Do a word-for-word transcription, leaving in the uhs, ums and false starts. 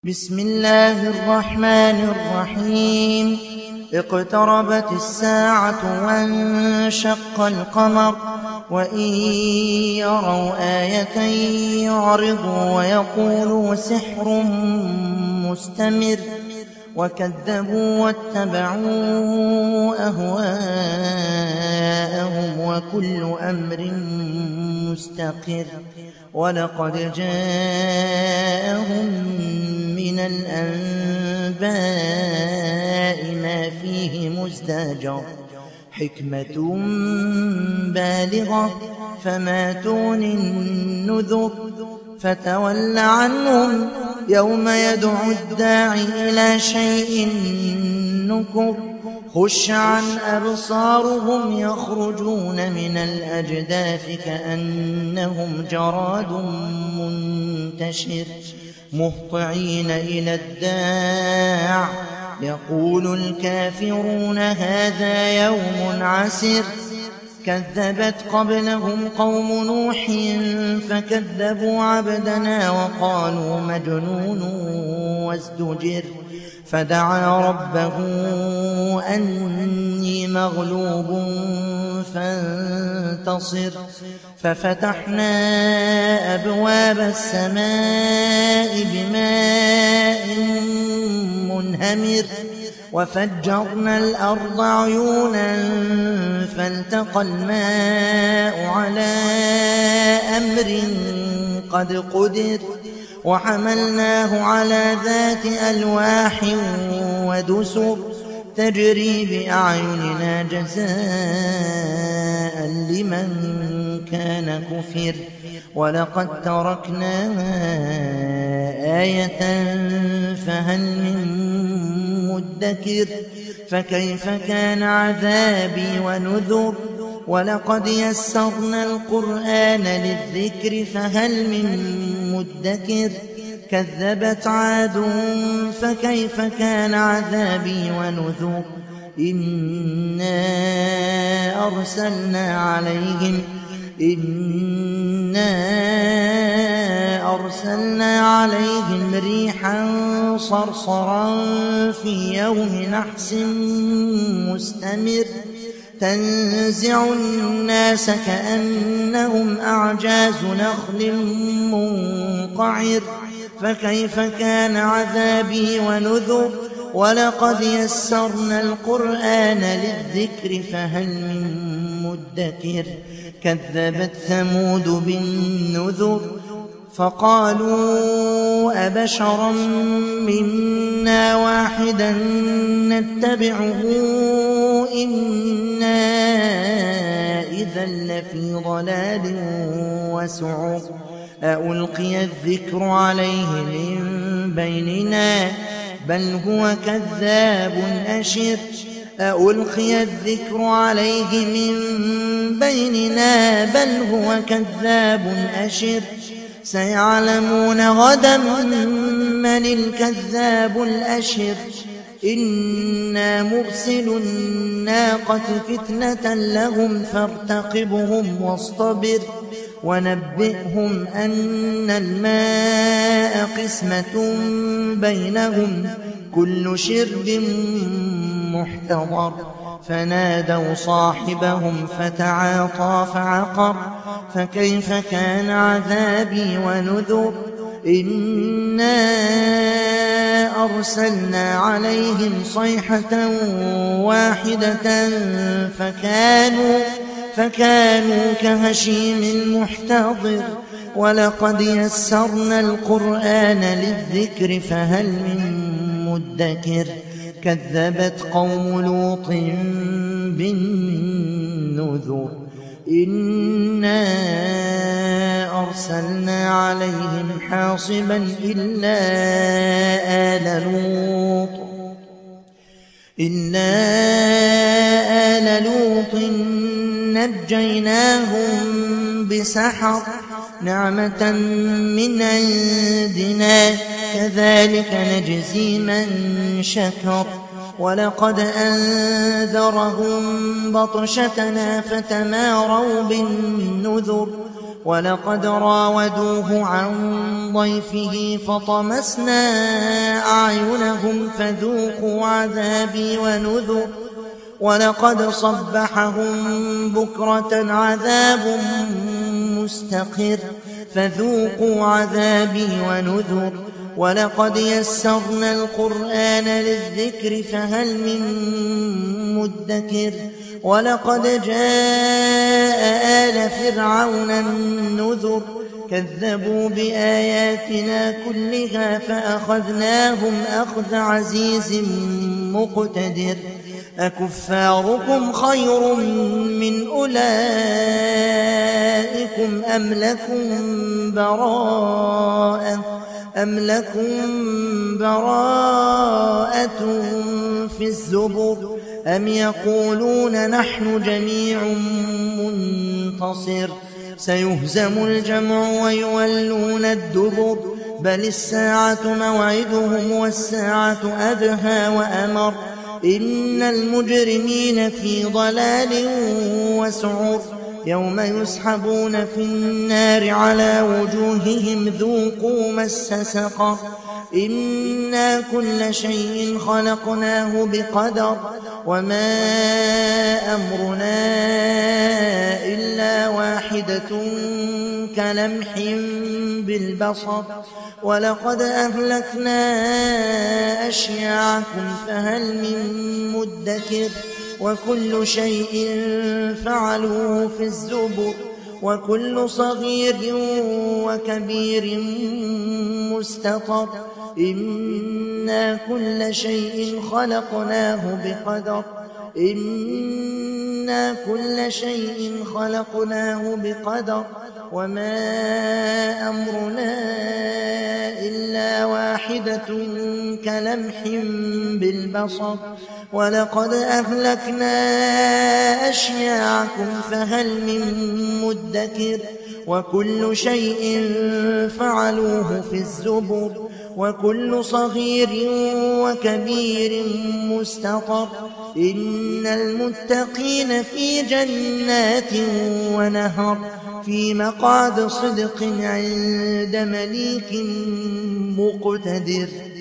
بسم الله الرحمن الرحيم. اقتربت الساعة وانشق القمر وإن يروا آية يعرضوا ويقولوا سحر مستمر وكذبوا واتبعوا أهواءهم وكل أمر مستقر ولقد جاءهم من الأنباء ما فيه مزدجر حكمة بالغة فما تغني النذر فتول عنهم يوم يدعو الداعي إلى شيء نكر خش عن أبصارهم يخرجون من الأجداث كأنهم جراد منتشر مهطعين إلى الداع يقول الكافرون هذا يوم عسر كذبت قبلهم قوم نوح فكذبوا عبدنا وقالوا مجنون وازدجر فدعا ربه أني مغلوب فانتصر ففتحنا أبواب السماء بماء منهمر وفجرنا الأرض عيونا فالتقى الماء على أمر قد قدر وحملناه على ذات ألواح ودسر تجري بأعيننا جزاء لمن كان كفر ولقد تركناها آية فهل من مدكر فكيف كان عذابي ونذر ولقد يسرنا القرآن للذكر فهل من مدكر كذبت عاد فكيف كان عذابي ونذر إنا أرسلنا عليهم إنا أرسلنا عليهم ريحا صرصرا في يوم نحس مستمر تنزع الناس كأنهم أعجاز نخل منقعر فكيف كان عذابي ونذر ولقد يسرنا القرآن للذكر فهل من مدكر كذبت ثمود بالنذر فقالوا أبشرا منا واحدا نتبعه إنا إذا لفي ضلال وسعر ألقي الذكر عليه من بيننا بل هو كذاب أشر ألقي الذكر عليه من بيننا بل هو كذاب أشر سيعلمون غدا من الكذاب الأشر إنا مرسل الناقة فتنة لهم فارتقبهم واصطبر ونبئهم أن الماء قسمة بينهم كل شرب محتضر فنادوا صاحبهم فتعاطى فعقر فكيف كان عذابي ونذر إنا أرسلنا عليهم صيحة واحدة فكانوا فكانوا كهشيم المحتضر ولقد يسرنا القرآن للذكر فهل من مدكر كذبت قوم لوط بالنذر إنا أرسلنا عليهم حاصبا إلا آل لوط إلا آل لوط نجيناهم بسحر نعمة من عندنا كذلك نجزي من شكر ولقد أنذرهم بطشتنا فتماروا بالنذر ولقد راودوه عن ضيفه فطمسنا أعينهم فذوقوا عذابي ونذر ولقد صبحهم بكرة عذاب مستقر فذوقوا عذابي ونذر ولقد يسرنا القرآن للذكر فهل من مدكر ولقد جاء آل فرعون النذر كذبوا بآياتنا كلها فأخذناهم أخذ عزيز مقتدر أكفاركم خير من أولئكم أم لكم براءة أم لكم براءة في الزبر أم يقولون نحن جميع منتصر سيهزم الجمع ويولون الدبر بل الساعة موعدهم والساعة أدهى وأمر إن المجرمين في ضلال وسعر يوم يسحبون في النار على وجوههم ذوقوا مس سقر إنا كل شيء خلقناه بقدر وما أمرنا إلا واحدة كلمح بالبصر ولقد أهلكنا أشياعكم فهل من مدكر وكل شيء فعلوه في الزبر وكل صغير وكبير مستطر إنا كل شيء خلقناه بقدر إنا كل شيء خلقناه بقدر وما أمرنا إلا واحدة كلمح بالبصر ولقد أهلكنا أشياعكم فهل من مدكر وكل شيء فعلوه في الزبر وكل صغير وكبير مستطر إن المتقين في جنات ونهر في مقعد صدق عند مليك مقتدر.